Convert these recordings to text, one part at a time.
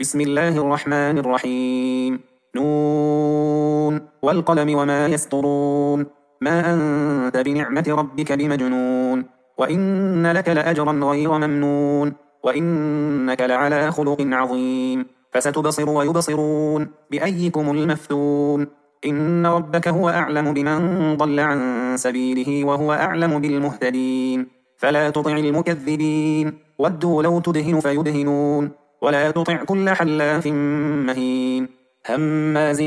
بسم الله الرحمن الرحيم. نون والقلم وما يسطرون. ما أنت بنعمة ربك بمجنون. وإن لك لأجرا غير ممنون. وإنك لعلى خلق عظيم. فستبصر ويبصرون بأيكم المفتون. إن ربك هو أعلم بمن ضل عن سبيله وهو أعلم بالمهتدين. فلا تطع المكذبين ودوا لو تدهن فيدهنون. ولا تطع كل حلاف مهين هماز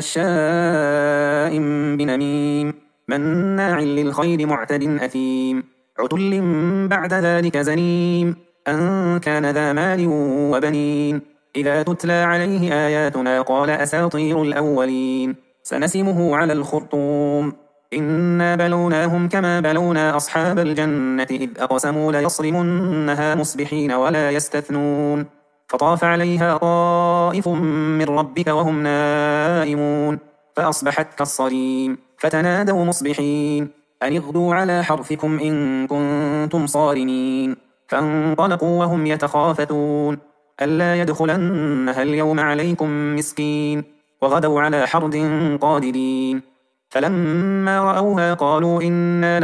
مشاء بنميم مناع للخير معتد أثيم عتل بعد ذلك زنيم أن كان ذا مال وبنين إذا تتلى عليه آياتنا قال أساطير الأولين سنسمه على الخرطوم إنا بلوناهم كما بلونا أصحاب الجنة إذ أقسموا ليصرمنها مصبحين ولا يستثنون فطاف عليها طائف من ربك وهم نائمون فأصبحت كالصريم فتنادوا مصبحين أن اغدوا على حرثكم إن كنتم صارمين فانطلقوا وهم يتخافتون ألا يدخلنها اليوم عليكم مسكين وغدوا على حرد قادرين فلما رأوها قالوا إنا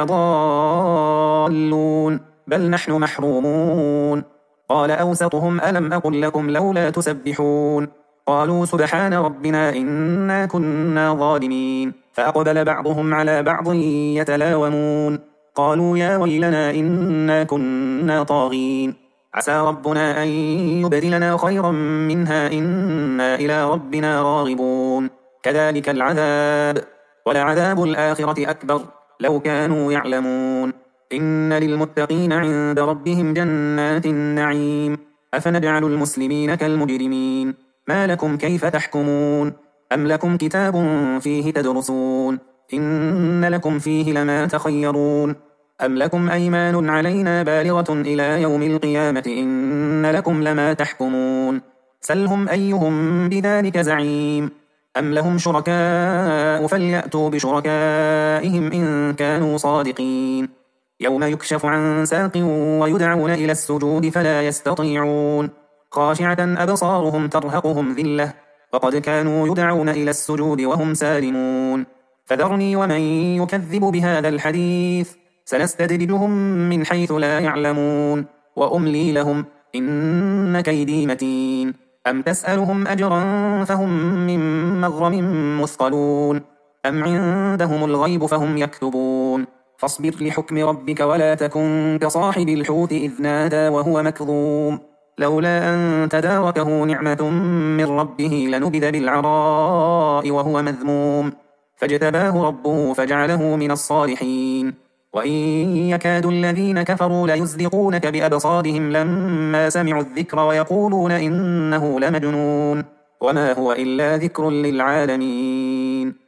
لضالون بل نحن محرومون قال أوسطهم ألم أقل لكم لولا تسبحون قالوا سبحان ربنا إنا كنا ظالمين فأقبل بعضهم على بعض يتلاومون قالوا يا ويلنا إنا كنا طاغين عسى ربنا أن يبدلنا خيرا منها إنا إلى ربنا راغبون كذلك العذاب ولعذاب الآخرة أكبر لو كانوا يعلمون إن للمتقين عند ربهم جنات النعيم أفنجعل المسلمين كالمجرمين ما لكم كيف تحكمون أم لكم كتاب فيه تدرسون إن لكم فيه لما تخيرون أم لكم أيمان علينا بالغة إلى يوم القيامة إن لكم لما تحكمون سلهم أيهم بذلك زعيم أم لهم شركاء فليأتوا بشركائهم إن كانوا صادقين يوم يكشف عن ساق ويدعون إلى السجود فلا يستطيعون خاشعة أبصارهم ترهقهم ذلة وقد كانوا يدعون إلى السجود وهم سالمون فذرني ومن يكذب بهذا الحديث سنستدرجهم من حيث لا يعلمون وأملي لهم إن كيدي متين أم تسألهم أجرا فهم من مغرم مثقلون أم عندهم الغيب فهم يكتبون فاصبر لحكم ربك ولا تكن كصاحب الحوت إذ نادى وهو مكظوم لولا أن تداركه نعمة من ربه لنبذ بالعراء وهو مذموم فاجتباه ربه فجعله من الصالحين وإن يكاد الذين كفروا ليزلقونك بأبصارهم لما سمعوا الذكر ويقولون إنه لمجنون وما هو إلا ذكر للعالمين